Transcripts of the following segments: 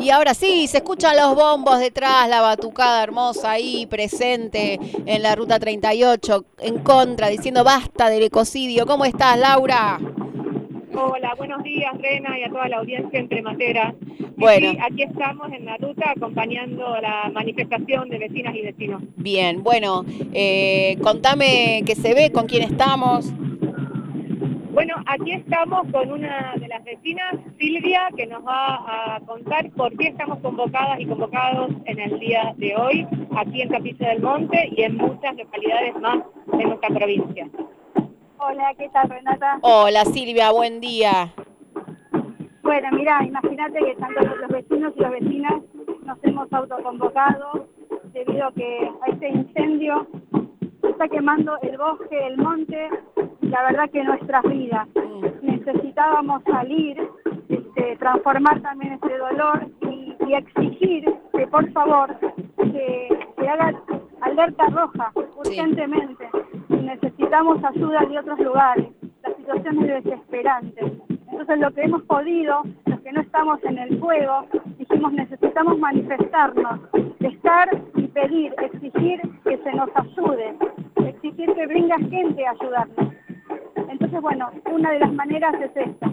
Y ahora sí, se escuchan los bombos detrás, la batucada hermosa ahí presente en la ruta 38 en contra, diciendo basta del ecocidio. ¿Cómo estás, Laura? Hola, buenos días, Rena, y a toda la audiencia en Trematera. Y Bueno, sí, aquí estamos en la ruta acompañando la manifestación de vecinas y vecinos. bien, bueno, contame qué se ve, con quién estamos. Bueno, aquí estamos con una de las vecinas, Silvia, que nos va a contar por qué estamos convocadas y convocados en el día de hoy, aquí en Capilla del Monte y en muchas localidades más de nuestra provincia. Hola, ¿qué tal, Renata? Hola, Silvia, buen día. Bueno, mira, imagínate que tanto los vecinos y las vecinas nos hemos autoconvocado debido a que a este incendio está quemando el bosque, el monte, y la verdad que nuestras vidas. Necesitábamos salir, transformar también ese dolor y exigir que por favor se haga alerta roja Sí. urgentemente. Necesitamos ayuda de otros lugares. La situación es desesperante. Entonces lo que hemos podido, los que no estamos en el fuego, dijimos necesitamos manifestarnos, estar y pedir, exigir que se nos ayude, exigir que venga gente a ayudarnos. Entonces, bueno, una de las maneras es esta.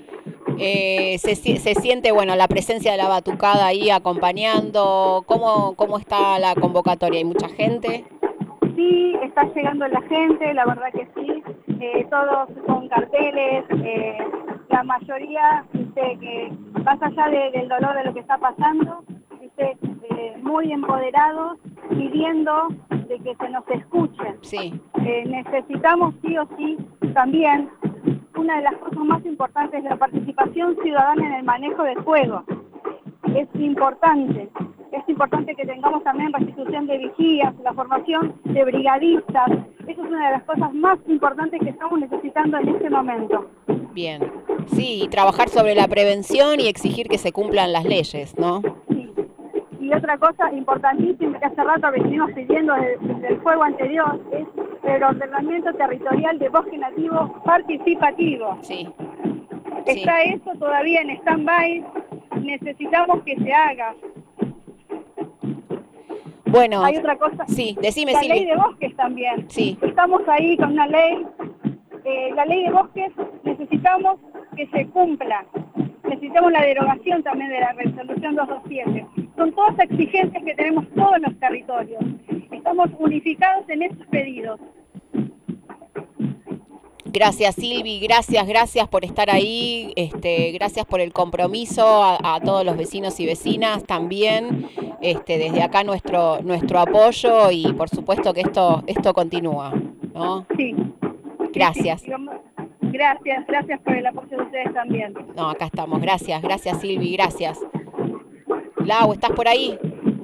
Se siente, bueno, la presencia de la batucada ahí acompañando. ¿Cómo está la convocatoria? ¿Hay mucha gente? Sí, está llegando la gente, la verdad que sí, todos con carteles, la mayoría, que más allá del dolor de lo que está pasando, muy empoderados, pidiendo de que se nos escuchen. Sí. Necesitamos sí o sí también, una de las cosas más importantes de la participación ciudadana en el manejo del fuego. Es importante que tengamos también restitución de vigías, la formación de brigadistas. Eso es una de las cosas más importantes que estamos necesitando en este momento. Bien. Sí, y trabajar sobre la prevención y exigir que se cumplan las leyes, ¿no? Sí. Y otra cosa importantísima que hace rato venimos pidiendo desde el fuego anterior es el ordenamiento territorial de bosque nativo participativo. Sí, sí. Está eso todavía en stand-by, necesitamos que se haga. Bueno, Hay otra cosa, sí, decime, la ley Silvi. de bosques también. Sí, Estamos ahí con una ley, la ley de bosques necesitamos que se cumpla. Necesitamos la derogación también de la resolución 227. Son todas exigencias que tenemos todos los territorios. Estamos unificados en esos pedidos. gracias Silvi, gracias por estar ahí, gracias por el compromiso a todos los vecinos y vecinas también, desde acá nuestro apoyo y por supuesto que esto continúa, ¿no? Sí, sí. Gracias. Gracias por el apoyo de ustedes también. No, acá estamos, gracias Silvi, gracias. Lau, ¿estás por ahí?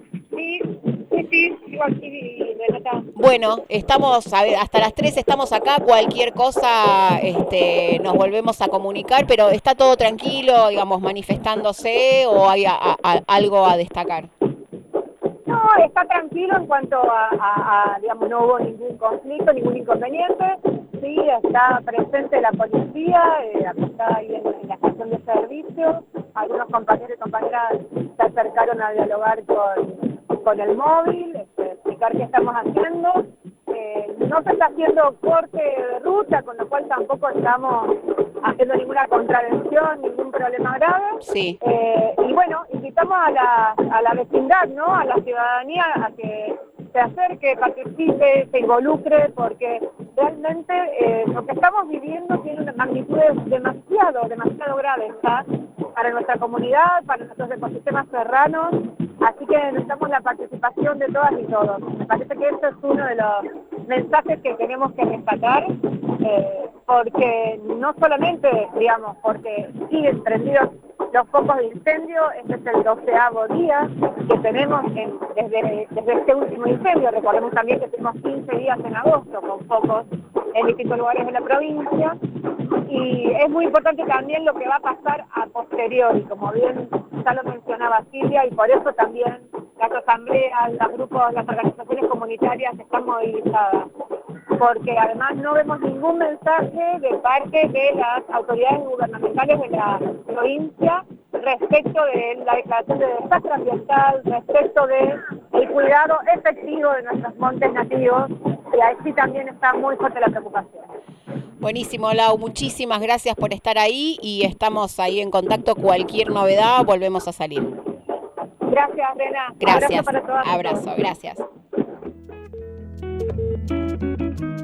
Sí, sigo aquí, Renata. Bueno, estamos, a ver, hasta las 3 estamos acá, cualquier cosa nos volvemos a comunicar, pero está todo tranquilo, digamos, manifestándose o hay algo a destacar. No, está tranquilo en cuanto digamos, no hubo ningún conflicto, ningún inconveniente. Sí, está presente la policía, está ahí en la estación de servicio. Algunos compañeros y compañeras se acercaron a dialogar con el móvil, explicar qué estamos haciendo. No se está haciendo corte de ruta, con lo cual tampoco estamos haciendo ninguna contravención, ningún problema grave. Sí. Y bueno, invitamos a la vecindad, ¿no? A la ciudadanía a que se acerque, participe, se involucre, porque realmente lo que estamos viviendo tiene una magnitud demasiado grave, ¿está? Para nuestra comunidad, para nuestros ecosistemas serranos, así que necesitamos la participación de todas y todos. Me parece que esto es uno de los mensajes que tenemos que rescatar, porque no solamente, digamos, porque siguen prendidos los focos de incendio, este es el 12º día que tenemos desde este último incendio. Recordemos también que tuvimos 15 días en agosto con focos en distintos lugares de la provincia, y es muy importante también lo que va a pasar a posteriori, como bien ya lo mencionaba Silvia, y por eso también las asambleas, los grupos, las organizaciones comunitarias están movilizadas, porque además no vemos ningún mensaje de parte de las autoridades gubernamentales de la provincia respecto de la declaración de desastre ambiental, respecto de el cuidado efectivo de nuestros montes nativos, y ahí también está muy fuerte la preocupación. Buenísimo, Lau, muchísimas gracias por estar ahí y estamos ahí en contacto. Cualquier novedad, volvemos a salir. Gracias, Rena. Gracias. Abrazo para todas. Abrazo, gracias.